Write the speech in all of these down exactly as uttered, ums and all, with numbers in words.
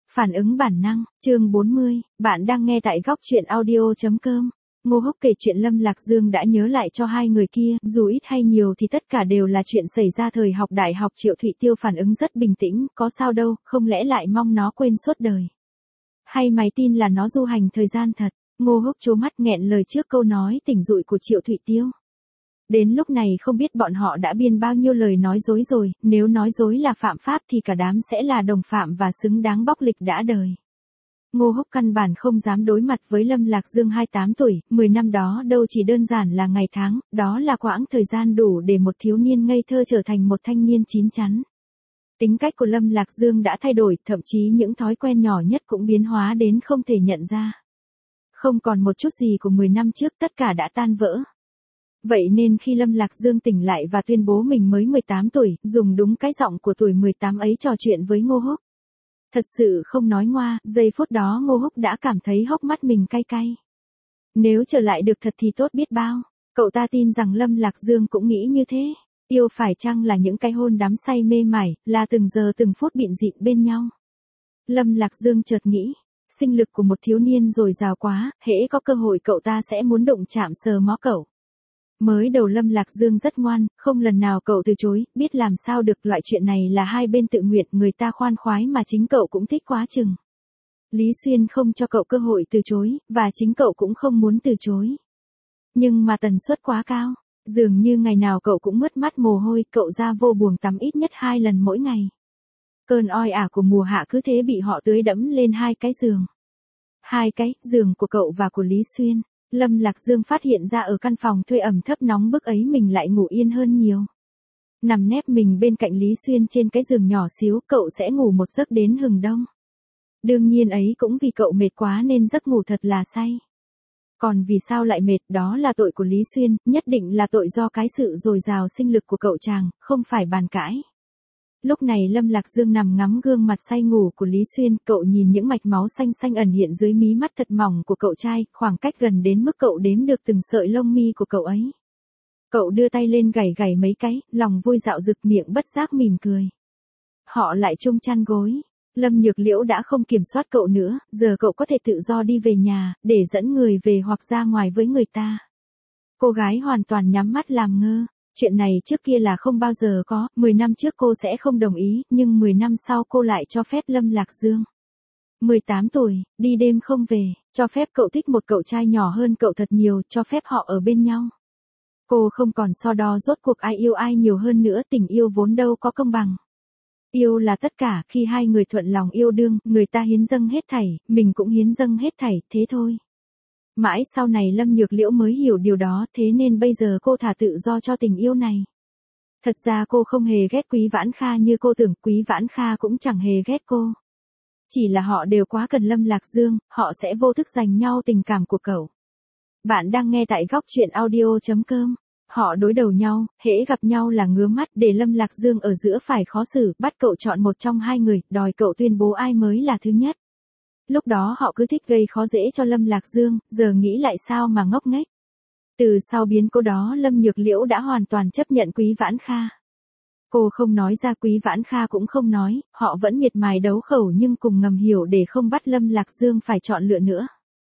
Phản ứng bản năng, chương bốn mươi, bạn đang nghe tại góc truyện audio.com. Ngô Húc kể chuyện Lâm Lạc Dương đã nhớ lại cho hai người kia, dù ít hay nhiều thì tất cả đều là chuyện xảy ra thời học đại học. Triệu Thụy Tiêu phản ứng rất bình tĩnh, có sao đâu, không lẽ lại mong nó quên suốt đời. Hay mày tin là nó du hành thời gian thật? Ngô Húc trố mắt nghẹn lời trước câu nói tỉnh dụi của Triệu Thụy Tiêu. Đến lúc này không biết bọn họ đã biên bao nhiêu lời nói dối rồi, nếu nói dối là phạm pháp thì cả đám sẽ là đồng phạm và xứng đáng bóc lịch đã đời. Ngô Húc căn bản không dám đối mặt với Lâm Lạc Dương hai mươi tám tuổi, mười năm đó đâu chỉ đơn giản là ngày tháng, đó là quãng thời gian đủ để một thiếu niên ngây thơ trở thành một thanh niên chín chắn. Tính cách của Lâm Lạc Dương đã thay đổi, thậm chí những thói quen nhỏ nhất cũng biến hóa đến không thể nhận ra. Không còn một chút gì của mười năm trước, tất cả đã tan vỡ. Vậy nên khi Lâm Lạc Dương tỉnh lại và tuyên bố mình mới mười tám tuổi, dùng đúng cái giọng của tuổi mười tám ấy trò chuyện với Ngô Húc. Thật sự không nói ngoa, giây phút đó Ngô Húc đã cảm thấy hốc mắt mình cay cay. Nếu trở lại được thật thì tốt biết bao. Cậu ta tin rằng Lâm Lạc Dương cũng nghĩ như thế. Yêu phải chăng là những cái hôn đắm say mê mải, là từng giờ từng phút bịn rịn bên nhau. Lâm Lạc Dương chợt nghĩ, sinh lực của một thiếu niên dồi dào quá, hễ có cơ hội cậu ta sẽ muốn đụng chạm sờ mó cậu. Mới đầu Lâm Lạc Dương rất ngoan, không lần nào cậu từ chối, biết làm sao được, loại chuyện này là hai bên tự nguyện, người ta khoan khoái mà chính cậu cũng thích quá chừng. Lý Xuyên không cho cậu cơ hội từ chối, và chính cậu cũng không muốn từ chối. Nhưng mà tần suất quá cao, dường như ngày nào cậu cũng mướt mắt mồ hôi, cậu ra vô buồng tắm ít nhất hai lần mỗi ngày. Cơn oi ả của mùa hạ cứ thế bị họ tưới đẫm lên hai cái giường. Hai cái, giường của cậu và của Lý Xuyên. Lâm Lạc Dương phát hiện ra ở căn phòng thuê ẩm thấp nóng bức ấy mình lại ngủ yên hơn nhiều. Nằm nép mình bên cạnh Lý Xuyên trên cái giường nhỏ xíu, cậu sẽ ngủ một giấc đến hừng đông. Đương nhiên ấy cũng vì cậu mệt quá nên giấc ngủ thật là say. Còn vì sao lại mệt, đó là tội của Lý Xuyên, nhất định là tội do cái sự dồi dào sinh lực của cậu chàng, không phải bàn cãi. Lúc này Lâm Lạc Dương nằm ngắm gương mặt say ngủ của Lý Xuyên, cậu nhìn những mạch máu xanh xanh ẩn hiện dưới mí mắt thật mỏng của cậu trai, khoảng cách gần đến mức cậu đếm được từng sợi lông mi của cậu ấy. Cậu đưa tay lên gảy gảy mấy cái, lòng vui dạo dực, miệng bất giác mỉm cười. Họ lại chung chăn gối. Lâm Nhược Liễu đã không kiểm soát cậu nữa, giờ cậu có thể tự do đi về nhà, để dẫn người về hoặc ra ngoài với người ta. Cô gái hoàn toàn nhắm mắt làm ngơ. Chuyện này trước kia là không bao giờ có, mười năm trước cô sẽ không đồng ý, nhưng mười năm sau cô lại cho phép Lâm Lạc Dương. mười tám tuổi, đi đêm không về, cho phép cậu thích một cậu trai nhỏ hơn cậu thật nhiều, cho phép họ ở bên nhau. Cô không còn so đo rốt cuộc ai yêu ai nhiều hơn nữa, tình yêu vốn đâu có công bằng. Yêu là tất cả, khi hai người thuận lòng yêu đương, người ta hiến dâng hết thảy, mình cũng hiến dâng hết thảy, thế thôi. Mãi sau này Lâm Nhược Liễu mới hiểu điều đó, thế nên bây giờ cô thả tự do cho tình yêu này. Thật ra cô không hề ghét Quý Vãn Kha như cô tưởng, Quý Vãn Kha cũng chẳng hề ghét cô. Chỉ là họ đều quá cần Lâm Lạc Dương, họ sẽ vô thức dành nhau tình cảm của cậu. Bạn đang nghe tại góc truyện audio.com. Họ đối đầu nhau, hễ gặp nhau là ngứa mắt, để Lâm Lạc Dương ở giữa phải khó xử, bắt cậu chọn một trong hai người, đòi cậu tuyên bố ai mới là thứ nhất. Lúc đó họ cứ thích gây khó dễ cho Lâm Lạc Dương, giờ nghĩ lại sao mà ngốc nghếch. Từ sau biến cố đó Lâm Nhược Liễu đã hoàn toàn chấp nhận Quý Vãn Kha. Cô không nói ra, Quý Vãn Kha cũng không nói, họ vẫn miệt mài đấu khẩu nhưng cùng ngầm hiểu để không bắt Lâm Lạc Dương phải chọn lựa nữa.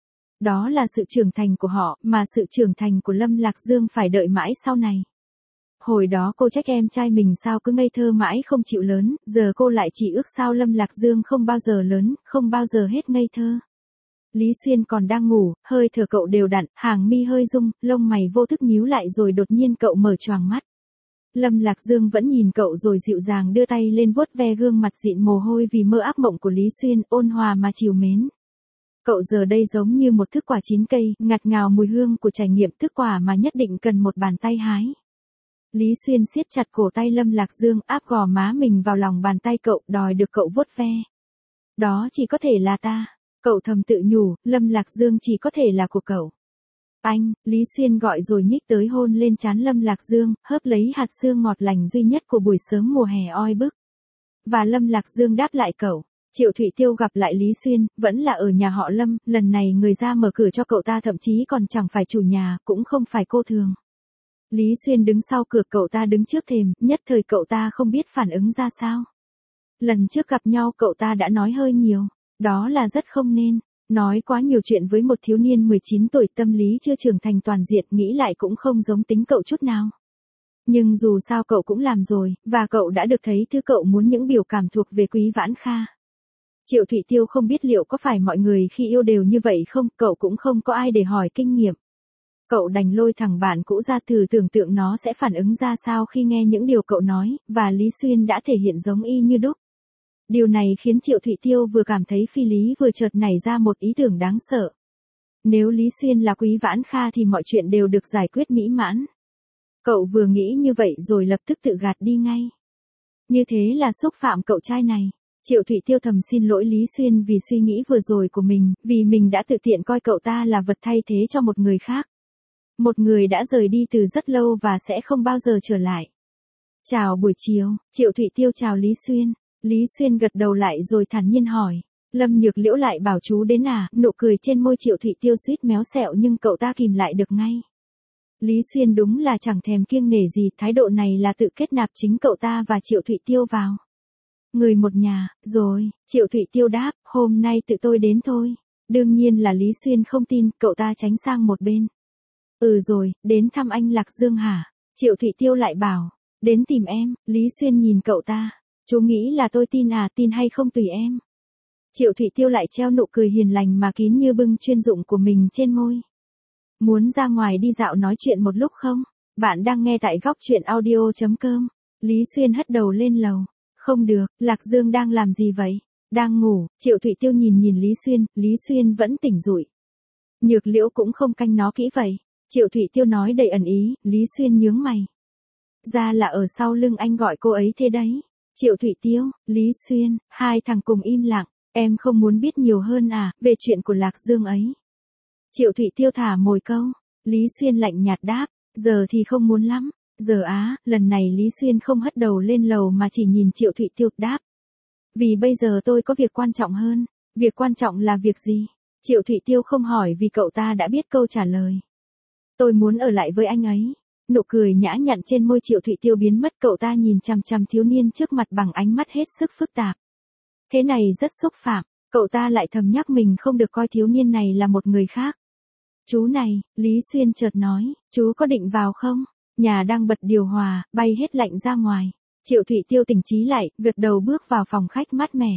Đó là sự trưởng thành của họ, mà sự trưởng thành của Lâm Lạc Dương phải đợi mãi sau này. Hồi đó cô trách em trai mình sao cứ ngây thơ mãi không chịu lớn, giờ cô lại chỉ ước sao Lâm Lạc Dương không bao giờ lớn, không bao giờ hết ngây thơ. Lý Xuyên còn đang ngủ, hơi thở cậu đều đặn, hàng mi hơi rung, lông mày vô thức nhíu lại rồi đột nhiên cậu mở choàng mắt. Lâm Lạc Dương vẫn nhìn cậu rồi dịu dàng đưa tay lên vuốt ve gương mặt dịn mồ hôi vì mơ ác mộng của Lý Xuyên, ôn hòa mà trìu mến. Cậu giờ đây giống như một thức quả chín cây, ngạt ngào mùi hương của trải nghiệm, thức quả mà nhất định cần một bàn tay hái. Lý Xuyên siết chặt cổ tay Lâm Lạc Dương, áp gò má mình vào lòng bàn tay cậu, đòi được cậu vuốt ve. Đó chỉ có thể là ta. Cậu thầm tự nhủ, Lâm Lạc Dương chỉ có thể là của cậu. Anh, Lý Xuyên gọi rồi nhích tới hôn lên trán Lâm Lạc Dương, hớp lấy hạt sương ngọt lành duy nhất của buổi sớm mùa hè oi bức. Và Lâm Lạc Dương đáp lại cậu. Triệu Thụy Tiêu gặp lại Lý Xuyên, vẫn là ở nhà họ Lâm, lần này người ra mở cửa cho cậu ta thậm chí còn chẳng phải chủ nhà, cũng không phải cô thường. Lý Xuyên đứng sau cửa, cậu ta đứng trước thềm, nhất thời cậu ta không biết phản ứng ra sao. Lần trước gặp nhau cậu ta đã nói hơi nhiều. Đó là rất không nên. Nói quá nhiều chuyện với một thiếu niên mười chín tuổi tâm lý chưa trưởng thành toàn diện nghĩ lại cũng không giống tính cậu chút nào. Nhưng dù sao cậu cũng làm rồi, và cậu đã được thấy thứ cậu muốn những biểu cảm thuộc về Quý Vãn Kha. Triệu Thụy Tiêu không biết liệu có phải mọi người khi yêu đều như vậy không, cậu cũng không có ai để hỏi kinh nghiệm. Cậu đành lôi thằng bạn cũ ra thử tưởng tượng nó sẽ phản ứng ra sao khi nghe những điều cậu nói, và Lý Xuyên đã thể hiện giống y như đúc. Điều này khiến Triệu Thụy Tiêu vừa cảm thấy phi lý vừa chợt nảy ra một ý tưởng đáng sợ. Nếu Lý Xuyên là Quý Vãn Kha thì mọi chuyện đều được giải quyết mỹ mãn. Cậu vừa nghĩ như vậy rồi lập tức tự gạt đi ngay. Như thế là xúc phạm cậu trai này. Triệu Thụy Tiêu thầm xin lỗi Lý Xuyên vì suy nghĩ vừa rồi của mình, vì mình đã tự tiện coi cậu ta là vật thay thế cho một người khác. Một người đã rời đi từ rất lâu và sẽ không bao giờ trở lại. Chào buổi chiều, Triệu Thụy Tiêu chào Lý Xuyên. Lý Xuyên gật đầu lại rồi thản nhiên hỏi. Lâm Nhược Liễu lại bảo chú đến à, nụ cười trên môi Triệu Thụy Tiêu suýt méo xẹo nhưng cậu ta kìm lại được ngay. Lý Xuyên đúng là chẳng thèm kiêng nể gì, thái độ này là tự kết nạp chính cậu ta và Triệu Thụy Tiêu vào. Người một nhà, rồi, Triệu Thụy Tiêu đáp, hôm nay tự tôi đến thôi. Đương nhiên là Lý Xuyên không tin, cậu ta tránh sang một bên. Ừ rồi, đến thăm anh Lạc Dương hả? Triệu Thụy Tiêu lại bảo, đến tìm em. Lý Xuyên nhìn cậu ta, chú nghĩ là tôi tin à, tin hay không tùy em. Triệu Thụy Tiêu lại treo nụ cười hiền lành mà kín như bưng chuyên dụng của mình trên môi. Muốn ra ngoài đi dạo nói chuyện một lúc không? Bạn đang nghe tại góc truyện audio chấm com. Lý Xuyên hất đầu lên lầu. Không được, Lạc Dương đang làm gì vậy? Đang ngủ. Triệu Thụy Tiêu nhìn nhìn Lý Xuyên, Lý Xuyên vẫn tỉnh rụi. Nhược Liễu cũng không canh nó kỹ vậy. Triệu Thụy Tiêu nói đầy ẩn ý, Lý Xuyên nhướng mày. Ra là ở sau lưng anh gọi cô ấy thế đấy. Triệu Thụy Tiêu, Lý Xuyên, hai thằng cùng im lặng. Em không muốn biết nhiều hơn à, về chuyện của Lạc Dương ấy. Triệu Thụy Tiêu thả mồi câu. Lý Xuyên lạnh nhạt đáp, giờ thì không muốn lắm. Giờ á, lần này Lý Xuyên không hất đầu lên lầu mà chỉ nhìn Triệu Thụy Tiêu đáp. Vì bây giờ tôi có việc quan trọng hơn. Việc quan trọng là việc gì? Triệu Thụy Tiêu không hỏi vì cậu ta đã biết câu trả lời. Tôi muốn ở lại với anh ấy. Nụ cười nhã nhặn trên môi Triệu Thụy Tiêu biến mất, cậu ta nhìn chằm chằm thiếu niên trước mặt bằng ánh mắt hết sức phức tạp. Thế này rất xúc phạm, cậu ta lại thầm nhắc mình không được coi thiếu niên này là một người khác. Chú này, Lý Xuyên chợt nói, chú có định vào không? Nhà đang bật điều hòa, bay hết lạnh ra ngoài. Triệu Thụy Tiêu tỉnh trí lại, gật đầu bước vào phòng khách mát mẻ.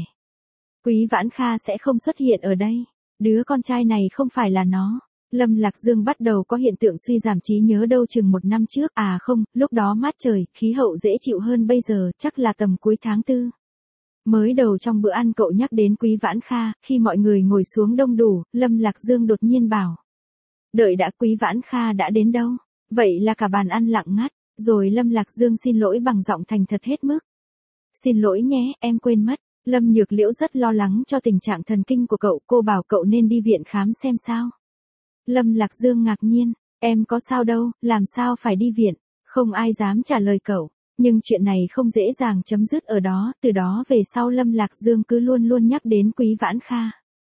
Quý Vãn Kha sẽ không xuất hiện ở đây. Đứa con trai này không phải là nó. Lâm Lạc Dương bắt đầu có hiện tượng suy giảm trí nhớ đâu chừng một năm trước. À không, lúc đó mát trời, khí hậu dễ chịu hơn bây giờ, chắc là tầm cuối tháng tư. Mới đầu trong bữa ăn cậu nhắc đến Quý Vãn Kha, khi mọi người ngồi xuống đông đủ, Lâm Lạc Dương đột nhiên bảo. Đợi đã, Quý Vãn Kha đã đến đâu? Vậy là cả bàn ăn lặng ngắt, rồi Lâm Lạc Dương xin lỗi bằng giọng thành thật hết mức. Xin lỗi nhé, em quên mất. Lâm Nhược Liễu rất lo lắng cho tình trạng thần kinh của cậu, cô bảo cậu nên đi viện khám xem sao. Lâm Lạc Dương ngạc nhiên, em có sao đâu, làm sao phải đi viện, không ai dám trả lời cậu. Nhưng chuyện này không dễ dàng chấm dứt ở đó, từ đó về sau Lâm Lạc Dương cứ luôn luôn nhắc đến Quý Vãn Kha.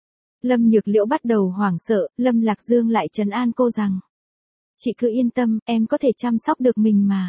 Lâm Nhược Liễu bắt đầu hoảng sợ, Lâm Lạc Dương lại trấn an cô rằng. Chị cứ yên tâm, em có thể chăm sóc được mình mà.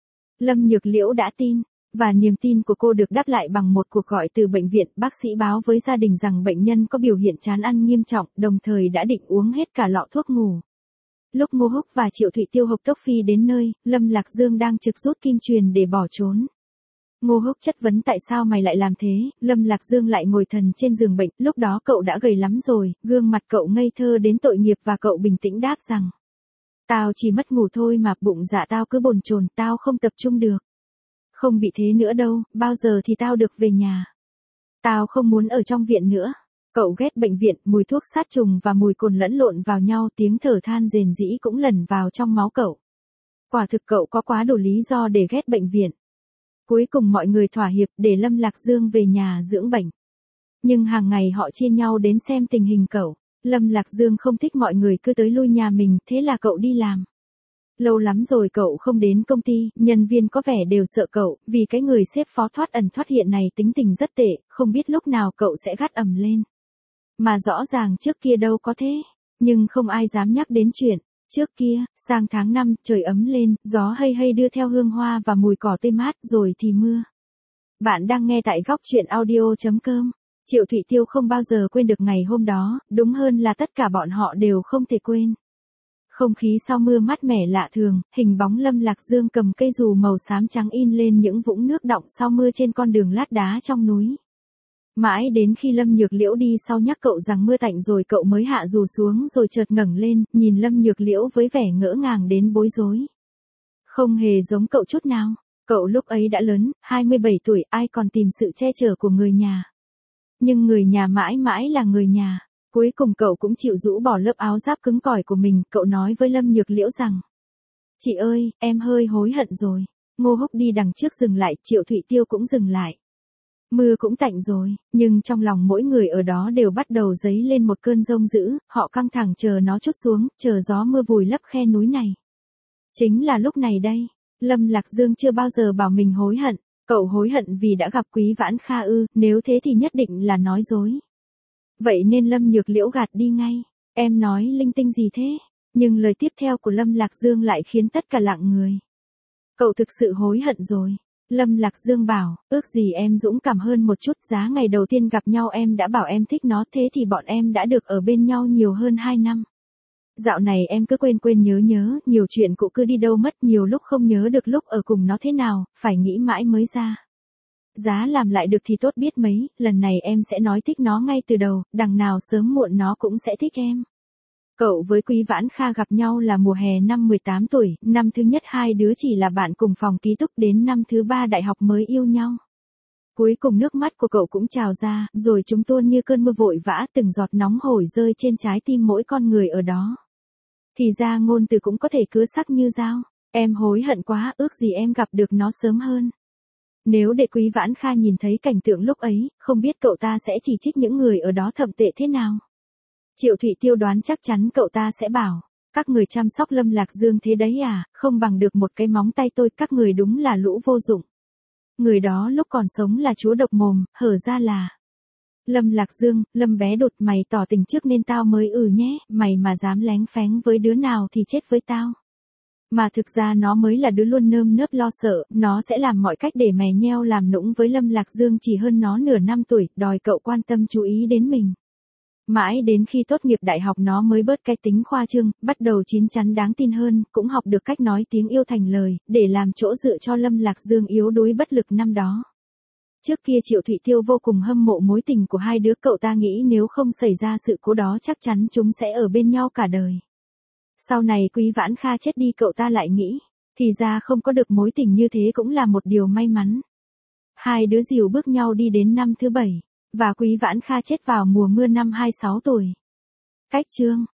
Lâm Nhược Liễu đã tin, và niềm tin của cô được đáp lại bằng một cuộc gọi từ bệnh viện. Bác sĩ báo với gia đình rằng bệnh nhân có biểu hiện chán ăn nghiêm trọng, đồng thời đã định uống hết cả lọ thuốc ngủ. Lúc Ngô Húc và Triệu Thụy Tiêu hộc tốc phi đến nơi, Lâm Lạc Dương đang trực rút kim truyền để bỏ trốn. Ngô Húc chất vấn tại sao mày lại làm thế, Lâm Lạc Dương lại ngồi thần trên giường bệnh, lúc đó cậu đã gầy lắm rồi, gương mặt cậu ngây thơ đến tội nghiệp và cậu bình tĩnh đáp rằng. Tao chỉ mất ngủ thôi mà, bụng dạ tao cứ bồn chồn, tao không tập trung được. Không bị thế nữa đâu, bao giờ thì tao được về nhà. Tao không muốn ở trong viện nữa. Cậu ghét bệnh viện, mùi thuốc sát trùng và mùi cồn lẫn lộn vào nhau, tiếng thở than rền rĩ cũng lẩn vào trong máu cậu. Quả thực cậu có quá đủ lý do để ghét bệnh viện. Cuối cùng mọi người thỏa hiệp để Lâm Lạc Dương về nhà dưỡng bệnh. Nhưng hàng ngày họ chia nhau đến xem tình hình cậu. Lâm Lạc Dương không thích mọi người cứ tới lui nhà mình, thế là cậu đi làm. Lâu lắm rồi cậu không đến công ty, nhân viên có vẻ đều sợ cậu, vì cái người sếp phó thoát ẩn thoát hiện này tính tình rất tệ, không biết lúc nào cậu sẽ gắt ầm lên. Mà rõ ràng trước kia đâu có thế, nhưng không ai dám nhắc đến chuyện. Trước kia, sang tháng năm, trời ấm lên, gió hay hay đưa theo hương hoa và mùi cỏ tươi mát, rồi thì mưa. Bạn đang nghe tại góc truyện audio chấm com. Triệu Thụy Tiêu không bao giờ quên được ngày hôm đó, đúng hơn là tất cả bọn họ đều không thể quên. Không khí sau mưa mát mẻ lạ thường, hình bóng Lâm Lạc Dương cầm cây dù màu xám trắng in lên những vũng nước đọng sau mưa trên con đường lát đá trong núi. Mãi đến khi Lâm Nhược Liễu đi sau nhắc cậu rằng mưa tạnh rồi cậu mới hạ dù xuống rồi chợt ngẩng lên, nhìn Lâm Nhược Liễu với vẻ ngỡ ngàng đến bối rối. Không hề giống cậu chút nào, cậu lúc ấy đã lớn, hai mươi bảy tuổi, ai còn tìm sự che chở của người nhà. Nhưng người nhà mãi mãi là người nhà. Cuối cùng cậu cũng chịu rũ bỏ lớp áo giáp cứng cỏi của mình, cậu nói với Lâm Nhược Liễu rằng: "Chị ơi, em hơi hối hận rồi." Ngô Húc đi đằng trước dừng lại, Triệu Thụy Tiêu cũng dừng lại. Mưa cũng tạnh rồi, nhưng trong lòng mỗi người ở đó đều bắt đầu dấy lên một cơn giông dữ, họ căng thẳng chờ nó trút xuống, chờ gió mưa vùi lấp khe núi này. Chính là lúc này đây, Lâm Lạc Dương chưa bao giờ bảo mình hối hận, cậu hối hận vì đã gặp Quý Vãn Kha ư, nếu thế thì nhất định là nói dối. Vậy nên Lâm Nhược Liễu gạt đi ngay, em nói linh tinh gì thế? Nhưng lời tiếp theo của Lâm Lạc Dương lại khiến tất cả lặng người. Cậu thực sự hối hận rồi. Lâm Lạc Dương bảo, ước gì em dũng cảm hơn một chút, giá ngày đầu tiên gặp nhau em đã bảo em thích nó, thế thì bọn em đã được ở bên nhau nhiều hơn hai năm. Dạo này em cứ quên quên nhớ nhớ, nhiều chuyện cụ cứ đi đâu mất, nhiều lúc không nhớ được lúc ở cùng nó thế nào, phải nghĩ mãi mới ra. Giá làm lại được thì tốt biết mấy, lần này em sẽ nói thích nó ngay từ đầu, đằng nào sớm muộn nó cũng sẽ thích em. Cậu với Quý Vãn Kha gặp nhau là mùa hè năm mười tám tuổi, năm thứ nhất hai đứa chỉ là bạn cùng phòng ký túc, đến năm thứ ba đại học mới yêu nhau. Cuối cùng nước mắt của cậu cũng trào ra, rồi chúng tuôn như cơn mưa vội vã, từng giọt nóng hổi rơi trên trái tim mỗi con người ở đó. Thì ra ngôn từ cũng có thể cứa sắc như dao, em hối hận quá, ước gì em gặp được nó sớm hơn. Nếu để Quý Vãn Kha nhìn thấy cảnh tượng lúc ấy, không biết cậu ta sẽ chỉ trích những người ở đó thậm tệ thế nào. Triệu Thụy Tiêu đoán chắc chắn cậu ta sẽ bảo, các người chăm sóc Lâm Lạc Dương thế đấy à, không bằng được một cái móng tay tôi, các người đúng là lũ vô dụng. Người đó lúc còn sống là chúa độc mồm, hở ra là. Lâm Lạc Dương, Lâm bé đột, mày tỏ tình trước nên tao mới ừ nhé, mày mà dám lén phén với đứa nào thì chết với tao. Mà thực ra nó mới là đứa luôn nơm nớp lo sợ, nó sẽ làm mọi cách để mè nheo làm nũng với Lâm Lạc Dương, chỉ hơn nó nửa năm tuổi, đòi cậu quan tâm chú ý đến mình. Mãi đến khi tốt nghiệp đại học nó mới bớt cái tính khoa trương, bắt đầu chín chắn đáng tin hơn, cũng học được cách nói tiếng yêu thành lời, để làm chỗ dựa cho Lâm Lạc Dương yếu đuối bất lực năm đó. Trước kia Triệu Thụy Tiêu vô cùng hâm mộ mối tình của hai đứa, cậu ta nghĩ nếu không xảy ra sự cố đó chắc chắn chúng sẽ ở bên nhau cả đời. Sau này Quý Vãn Kha chết đi cậu ta lại nghĩ, thì ra không có được mối tình như thế cũng là một điều may mắn. Hai đứa dìu bước nhau đi đến năm thứ bảy, và Quý Vãn Kha chết vào mùa mưa năm hai mươi sáu tuổi. Cách chương